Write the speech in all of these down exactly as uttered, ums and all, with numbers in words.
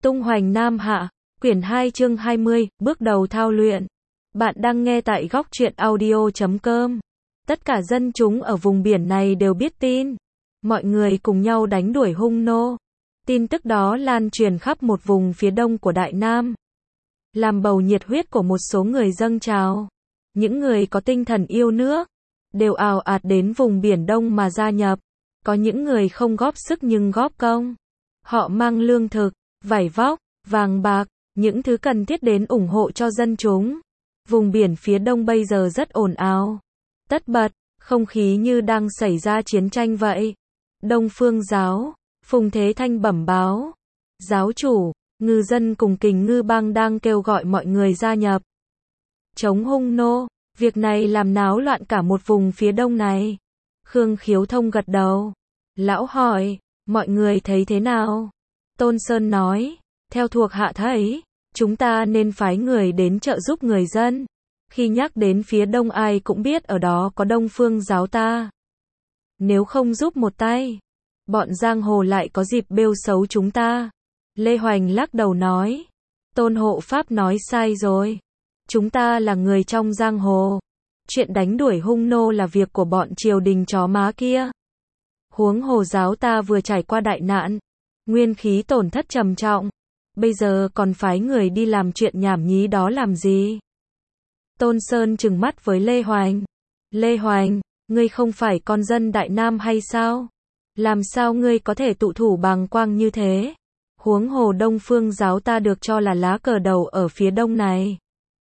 Tung hoành Nam Hạ, quyển hai chương hai mươi, bước đầu thao luyện. Bạn đang nghe tại góc truyện audio chấm com. Tất cả dân chúng ở vùng biển này đều biết tin. Mọi người cùng nhau đánh đuổi hung nô. Tin tức đó lan truyền khắp một vùng phía đông của Đại Nam. Làm bầu nhiệt huyết của một số người dâng trào. Những người có tinh thần yêu nước, đều ào ạt đến vùng biển đông mà gia nhập. Có những người không góp sức nhưng góp công. Họ mang lương thực, vải vóc, vàng bạc, những thứ cần thiết đến ủng hộ cho dân chúng. Vùng biển phía đông bây giờ rất ồn ào, tất bật, không khí như đang xảy ra chiến tranh vậy. Đông Phương Giáo, Phùng Thế Thanh bẩm báo. Giáo chủ, ngư dân cùng Kình Ngư Bang đang kêu gọi mọi người gia nhập. Chống hung nô, việc này làm náo loạn cả một vùng phía đông này. Khương Khiếu Thông gật đầu. Lão hỏi, mọi người thấy thế nào? Tôn Sơn nói, theo thuộc hạ thấy, chúng ta nên phái người đến trợ giúp người dân. Khi nhắc đến phía đông ai cũng biết ở đó có Đông Phương Giáo ta. Nếu không giúp một tay, bọn giang hồ lại có dịp bêu xấu chúng ta. Lê Hoành lắc đầu nói, Tôn hộ pháp nói sai rồi. Chúng ta là người trong giang hồ. Chuyện đánh đuổi hung nô là việc của bọn triều đình chó má kia. Huống hồ giáo ta vừa trải qua đại nạn, nguyên khí tổn thất trầm trọng, bây giờ còn phái người đi làm chuyện nhảm nhí đó làm gì? Tôn Sơn trừng mắt với Lê Hoành. Lê Hoành, ngươi không phải con dân Đại Nam hay sao? Làm sao ngươi có thể tụ thủ bàng quang như thế? Huống hồ Đông Phương Giáo ta được cho là lá cờ đầu ở phía đông này.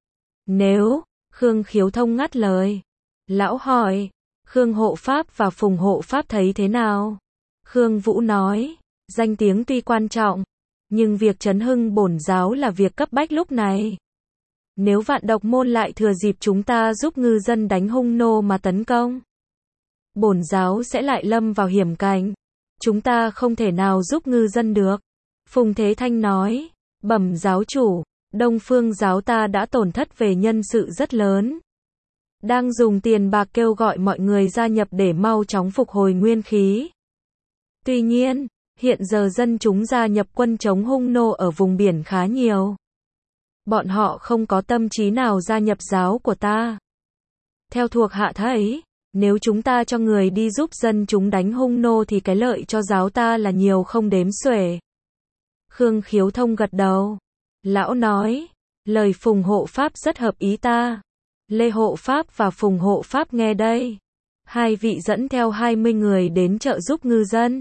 Nếu, Khương Khiếu Thông ngắt lời. Lão hỏi, Khương hộ pháp và Phùng hộ pháp thấy thế nào? Khương Vũ nói, danh tiếng tuy quan trọng, nhưng việc trấn hưng bổn giáo là việc cấp bách lúc này. Nếu Vạn Độc Môn lại thừa dịp chúng ta giúp ngư dân đánh hung nô mà tấn công, bổn giáo sẽ lại lâm vào hiểm cảnh. Chúng ta không thể nào giúp ngư dân được. Phùng Thế Thanh nói, bẩm giáo chủ, Đông Phương Giáo ta đã tổn thất về nhân sự rất lớn. Đang dùng tiền bạc kêu gọi mọi người gia nhập để mau chóng phục hồi nguyên khí. Tuy nhiên, hiện giờ dân chúng gia nhập quân chống hung nô ở vùng biển khá nhiều. Bọn họ không có tâm trí nào gia nhập giáo của ta. Theo thuộc hạ thấy, nếu chúng ta cho người đi giúp dân chúng đánh hung nô thì cái lợi cho giáo ta là nhiều không đếm xuể. Khương Khiếu Thông gật đầu. Lão nói, lời Phùng hộ pháp rất hợp ý ta. Lê hộ pháp và Phùng hộ pháp nghe đây. Hai vị dẫn theo hai mươi người đến trợ giúp ngư dân.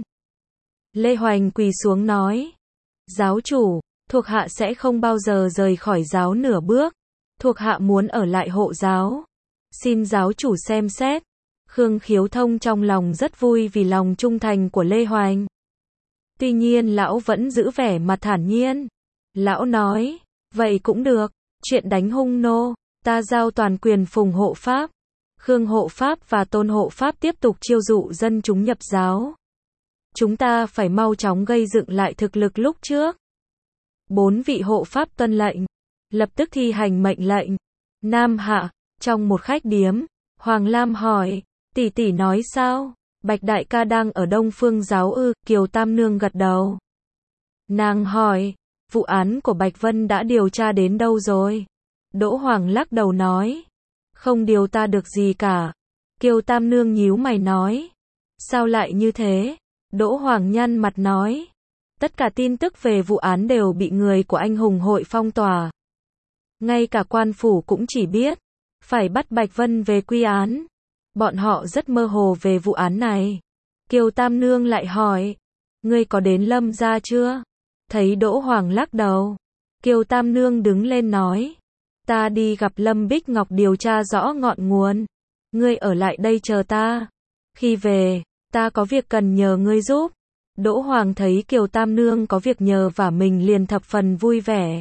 Lê Hoành quỳ xuống nói, giáo chủ, thuộc hạ sẽ không bao giờ rời khỏi giáo nửa bước. Thuộc hạ muốn ở lại hộ giáo. Xin giáo chủ xem xét. Khương Khiếu Thông trong lòng rất vui vì lòng trung thành của Lê Hoành. Tuy nhiên lão vẫn giữ vẻ mặt thản nhiên. Lão nói, vậy cũng được, chuyện đánh hung nô, ta giao toàn quyền Phùng hộ pháp. Khương hộ pháp và Tôn hộ pháp tiếp tục chiêu dụ dân chúng nhập giáo. Chúng ta phải mau chóng gây dựng lại thực lực lúc trước. Bốn vị hộ pháp tuân lệnh, lập tức thi hành mệnh lệnh. Nam Hạ, trong một khách điếm, Hoàng Lam hỏi, tỷ tỷ nói sao? Bạch đại ca đang ở Đông Phương Giáo ư? Kiều Tam Nương gật đầu. Nàng hỏi, vụ án của Bạch Vân đã điều tra đến đâu rồi? Đỗ Hoàng lắc đầu nói, không điều ta được gì cả. Kiều Tam Nương nhíu mày nói, sao lại như thế? Đỗ Hoàng nhăn mặt nói, tất cả tin tức về vụ án đều bị người của anh hùng hội phong tỏa. Ngay cả quan phủ cũng chỉ biết, phải bắt Bạch Vân về quy án. Bọn họ rất mơ hồ về vụ án này. Kiều Tam Nương lại hỏi, ngươi có đến Lâm gia chưa? Thấy Đỗ Hoàng lắc đầu, Kiều Tam Nương đứng lên nói, ta đi gặp Lâm Bích Ngọc điều tra rõ ngọn nguồn. Ngươi ở lại đây chờ ta. Khi về, ta có việc cần nhờ ngươi giúp. Đỗ Hoàng thấy Kiều Tam Nương có việc nhờ và mình liền thập phần vui vẻ.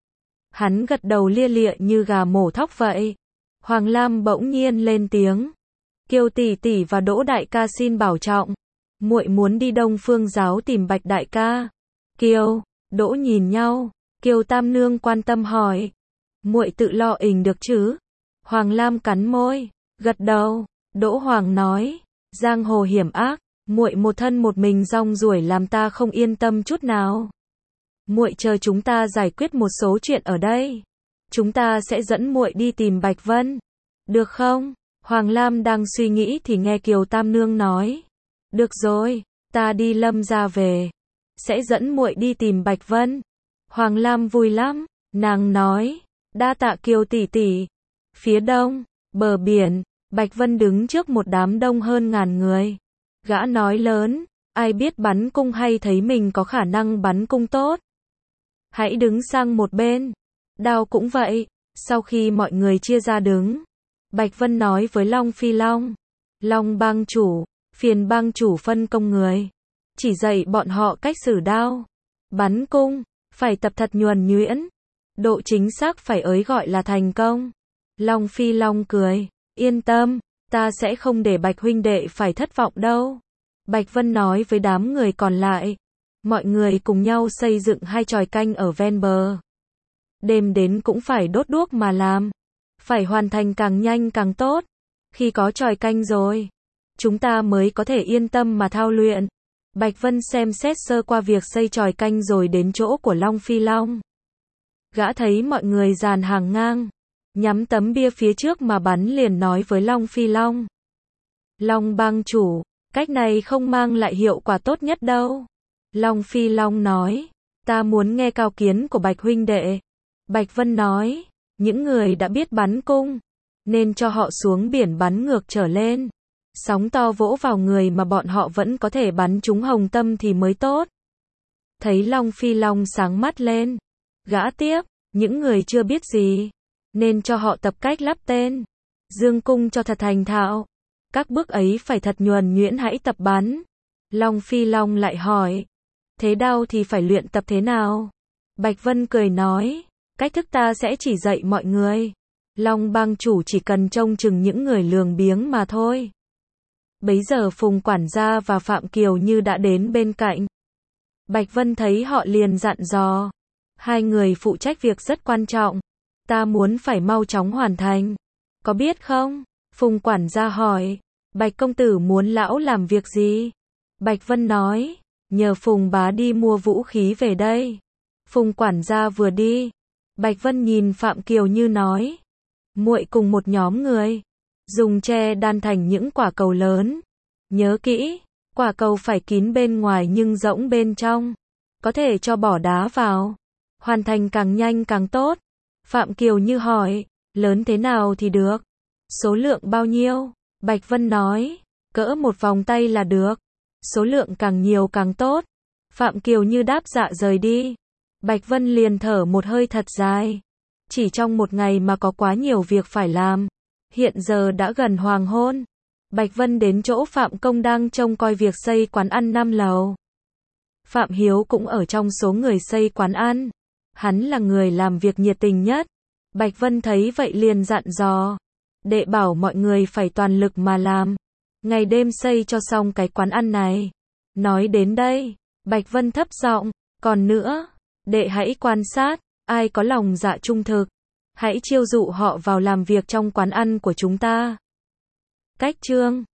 Hắn gật đầu lia lịa như gà mổ thóc vậy. Hoàng Lam bỗng nhiên lên tiếng, Kiều tỷ tỷ và Đỗ đại ca xin bảo trọng. Muội muốn đi Đông Phương Giáo tìm Bạch đại ca. Kiều, Đỗ nhìn nhau. Kiều Tam Nương quan tâm hỏi, muội tự lo ình được chứ? Hoàng Lam cắn môi, gật đầu. Đỗ Hoàng nói, giang hồ hiểm ác, muội một thân một mình rong ruổi làm ta không yên tâm chút nào. muội chờ chúng ta giải quyết một số chuyện ở đây. Chúng ta sẽ dẫn muội đi tìm Bạch Vân. Được không? Hoàng Lam đang suy nghĩ thì nghe Kiều Tam Nương nói. Được rồi, ta đi Lâm gia về. Sẽ dẫn muội đi tìm Bạch Vân. Hoàng Lam vui lắm. Nàng nói. Đa tạ Kiều tỷ tỷ. Phía đông, bờ biển, Bạch Vân đứng trước một đám đông hơn ngàn người. Gã nói lớn. Ai biết bắn cung hay thấy mình có khả năng bắn cung tốt? Hãy đứng sang một bên. Đao cũng vậy. Sau khi mọi người chia ra đứng, Bạch Vân nói với Long Phi Long. Long bang chủ, phiền bang chủ phân công người. Chỉ dạy bọn họ cách sử đao. Bắn cung, phải tập thật nhuần nhuyễn. Độ chính xác phải ới gọi là thành công. Long Phi Long cười. Yên tâm, ta sẽ không để Bạch huynh đệ phải thất vọng đâu. Bạch Vân nói với đám người còn lại. Mọi người cùng nhau xây dựng hai chòi canh ở ven bờ. Đêm đến cũng phải đốt đuốc mà làm. Phải hoàn thành càng nhanh càng tốt. Khi có chòi canh rồi, chúng ta mới có thể yên tâm mà thao luyện. Bạch Vân xem xét sơ qua việc xây chòi canh rồi đến chỗ của Long Phi Long. Gã thấy mọi người dàn hàng ngang, nhắm tấm bia phía trước mà bắn, liền nói với Long Phi Long. Long bang chủ, cách này không mang lại hiệu quả tốt nhất đâu. Long Phi Long nói. Ta muốn nghe cao kiến của Bạch huynh đệ. Bạch Vân nói. Những người đã biết bắn cung, nên cho họ xuống biển bắn ngược trở lên. Sóng to vỗ vào người mà bọn họ vẫn có thể bắn trúng hồng tâm thì mới tốt. Thấy Long Phi Long sáng mắt lên. Gã tiếp. Những người chưa biết gì, nên cho họ tập cách lắp tên. Dương cung cho thật thành thạo. Các bước ấy phải thật nhuần nhuyễn, hãy tập bắn. Long Phi Long lại hỏi. Thế đao thì phải luyện tập thế nào? Bạch Vân cười nói. Cách thức ta sẽ chỉ dạy mọi người. Long bang chủ chỉ cần trông chừng những người lường biếng mà thôi. Bấy giờ Phùng quản gia và Phạm Kiều Như đã đến bên cạnh. Bạch Vân thấy họ liền dặn dò. Hai người phụ trách việc rất quan trọng. Ta muốn phải mau chóng hoàn thành. Có biết không? Phùng quản gia hỏi. Bạch công tử muốn lão làm việc gì? Bạch Vân nói. Nhờ Phùng bá đi mua vũ khí về đây. Phùng quản gia vừa đi, Bạch Vân nhìn Phạm Kiều Như nói. Muội cùng một nhóm người, dùng tre đan thành những quả cầu lớn. Nhớ kỹ, quả cầu phải kín bên ngoài nhưng rỗng bên trong. Có thể cho bỏ đá vào. Hoàn thành càng nhanh càng tốt. Phạm Kiều Như hỏi, lớn thế nào thì được? Số lượng bao nhiêu? Bạch Vân nói, cỡ một vòng tay là được. Số lượng càng nhiều càng tốt. Phạm Kiều Như đáp dạ rời đi. Bạch Vân liền thở một hơi thật dài. Chỉ trong một ngày mà có quá nhiều việc phải làm. Hiện giờ đã gần hoàng hôn. Bạch Vân đến chỗ Phạm Công đang trông coi việc xây quán ăn năm lầu. Phạm Hiếu cũng ở trong số người xây quán ăn. Hắn là người làm việc nhiệt tình nhất. Bạch Vân thấy vậy liền dặn dò. Đệ bảo mọi người phải toàn lực mà làm. Ngày đêm xây cho xong cái quán ăn này. Nói đến đây, Bạch Vân thấp giọng, còn nữa, đệ hãy quan sát, ai có lòng dạ trung thực, hãy chiêu dụ họ vào làm việc trong quán ăn của chúng ta. Cách chương